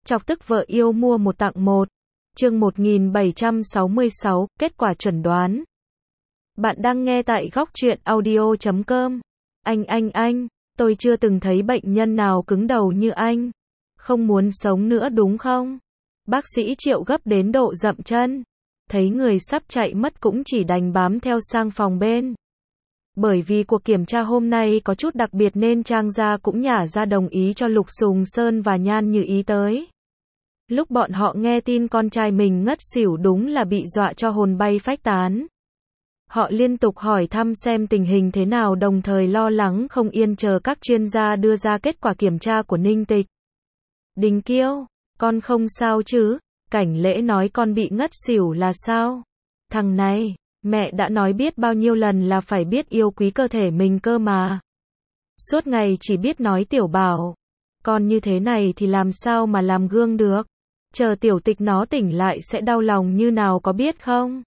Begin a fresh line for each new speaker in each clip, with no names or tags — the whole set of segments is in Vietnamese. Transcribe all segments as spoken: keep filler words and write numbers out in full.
Chọc tức vợ yêu mua một tặng một. Chương một nghìn bảy trăm sáu mươi sáu, kết quả chuẩn đoán. Bạn đang nghe tại góc truyện audio chấm com. Anh anh anh, tôi chưa từng thấy bệnh nhân nào cứng đầu như anh. Không muốn sống nữa đúng không? Bác sĩ Triệu gấp đến độ dậm chân. Thấy người sắp chạy mất cũng chỉ đành bám theo sang phòng bên. Bởi vì cuộc kiểm tra hôm nay có chút đặc biệt nên Trang gia cũng nhả ra đồng ý cho Lục Sùng Sơn và Nhan Như Ý tới. Lúc bọn họ nghe tin con trai mình ngất xỉu đúng là bị dọa cho hồn bay phách tán. Họ liên tục hỏi thăm xem tình hình thế nào, đồng thời lo lắng không yên chờ các chuyên gia đưa ra kết quả kiểm tra của Ninh Tịch. Đình Kiêu, con không sao chứ? Cảnh Lễ nói con bị ngất xỉu là sao? Thằng này, mẹ đã nói biết bao nhiêu lần là phải biết yêu quý cơ thể mình cơ mà. Suốt ngày chỉ biết nói Tiểu Bảo. Con như thế này thì làm sao mà làm gương được? Chờ Tiểu Tịch nó tỉnh lại sẽ đau lòng như nào có biết không?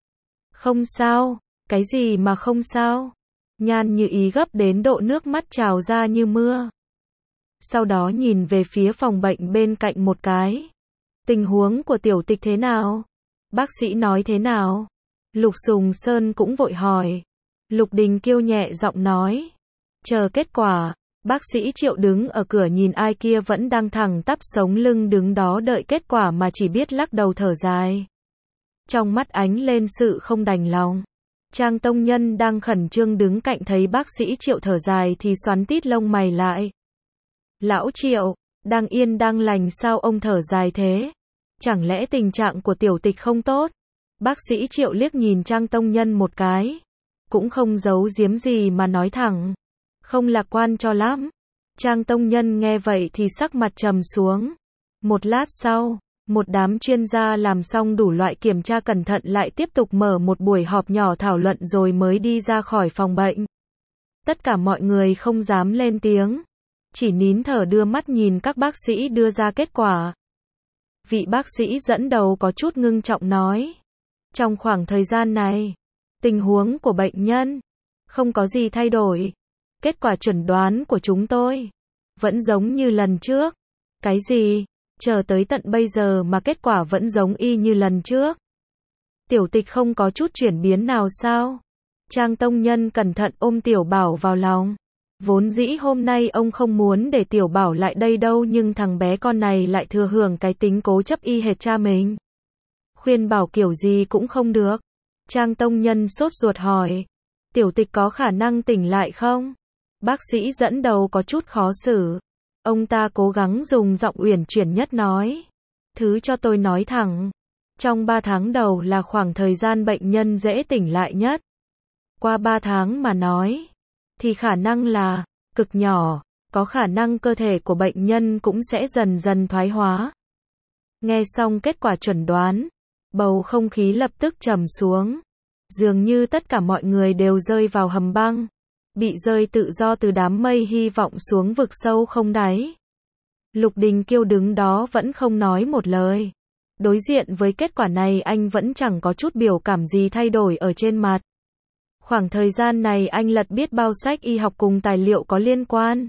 Không sao, cái gì mà không sao? Nhan Như Ý gấp đến độ nước mắt trào ra như mưa. Sau đó nhìn về phía phòng bệnh bên cạnh một cái. Tình huống của Tiểu Tịch thế nào? Bác sĩ nói thế nào? Lục Sùng Sơn cũng vội hỏi. Lục Đình Kiêu nhẹ giọng nói. Chờ kết quả. Bác sĩ Triệu đứng ở cửa nhìn ai kia vẫn đang thẳng tắp sống lưng đứng đó đợi kết quả mà chỉ biết lắc đầu thở dài. Trong mắt ánh lên sự không đành lòng. Trang Tông Nhân đang khẩn trương đứng cạnh thấy bác sĩ Triệu thở dài thì xoắn tít lông mày lại. Lão Triệu, đang yên đang lành sao ông thở dài thế? Chẳng lẽ tình trạng của Tiểu Tịch không tốt? Bác sĩ Triệu liếc nhìn Trang Tông Nhân một cái. Cũng không giấu giếm gì mà nói thẳng. Không lạc quan cho lắm. Trang Tông Nhân nghe vậy thì sắc mặt trầm xuống. Một lát sau, một đám chuyên gia làm xong đủ loại kiểm tra cẩn thận lại tiếp tục mở một buổi họp nhỏ thảo luận rồi mới đi ra khỏi phòng bệnh. Tất cả mọi người không dám lên tiếng. Chỉ nín thở đưa mắt nhìn các bác sĩ đưa ra kết quả. Vị bác sĩ dẫn đầu có chút ngưng trọng nói. Trong khoảng thời gian này, tình huống của bệnh nhân không có gì thay đổi. Kết quả chuẩn đoán của chúng tôi vẫn giống như lần trước. Cái gì? Chờ tới tận bây giờ mà kết quả vẫn giống y như lần trước. Tiểu Tịch không có chút chuyển biến nào sao? Trang Tông Nhân cẩn thận ôm Tiểu Bảo vào lòng. Vốn dĩ hôm nay ông không muốn để Tiểu Bảo lại đây đâu, nhưng thằng bé con này lại thừa hưởng cái tính cố chấp y hệt cha mình. Khuyên bảo kiểu gì cũng không được. Trang Tông Nhân sốt ruột hỏi. Tiểu Tịch có khả năng tỉnh lại không? Bác sĩ dẫn đầu có chút khó xử. Ông ta cố gắng dùng giọng uyển chuyển nhất nói. Thứ cho tôi nói thẳng. Trong ba tháng đầu là khoảng thời gian bệnh nhân dễ tỉnh lại nhất. Qua ba tháng mà nói, thì khả năng là cực nhỏ, có khả năng cơ thể của bệnh nhân cũng sẽ dần dần thoái hóa. Nghe xong kết quả chuẩn đoán, bầu không khí lập tức trầm xuống. Dường như tất cả mọi người đều rơi vào hầm băng. Bị rơi tự do từ đám mây hy vọng xuống vực sâu không đáy. Lục Đình Kiêu đứng đó vẫn không nói một lời. Đối diện với kết quả này anh vẫn chẳng có chút biểu cảm gì thay đổi ở trên mặt. Khoảng thời gian này anh lật biết bao sách y học cùng tài liệu có liên quan.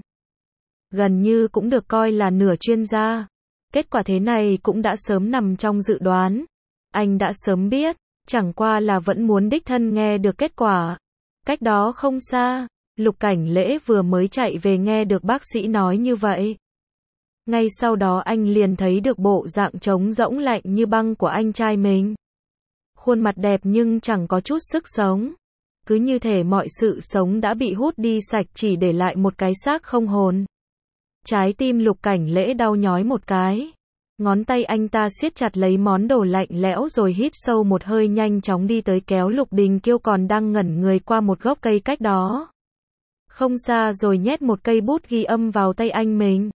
Gần như cũng được coi là nửa chuyên gia. Kết quả thế này cũng đã sớm nằm trong dự đoán. Anh đã sớm biết, chẳng qua là vẫn muốn đích thân nghe được kết quả. Cách đó không xa, Lục Cảnh Lễ vừa mới chạy về nghe được bác sĩ nói như vậy. Ngay sau đó anh liền thấy được bộ dạng trống rỗng lạnh như băng của anh trai mình. Khuôn mặt đẹp nhưng chẳng có chút sức sống. Cứ như thể mọi sự sống đã bị hút đi sạch, chỉ để lại một cái xác không hồn. Trái tim Lục Cảnh Lễ đau nhói một cái. Ngón tay anh ta siết chặt lấy món đồ lạnh lẽo rồi hít sâu một hơi, nhanh chóng đi tới kéo Lục Đình Kiêu còn đang ngẩn người qua một gốc cây cách đó. Không xa rồi nhét một cây bút ghi âm vào tay anh mình.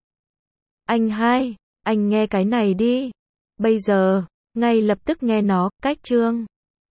Anh hai, anh nghe cái này đi. Bây giờ, ngay lập tức nghe nó, cách chương.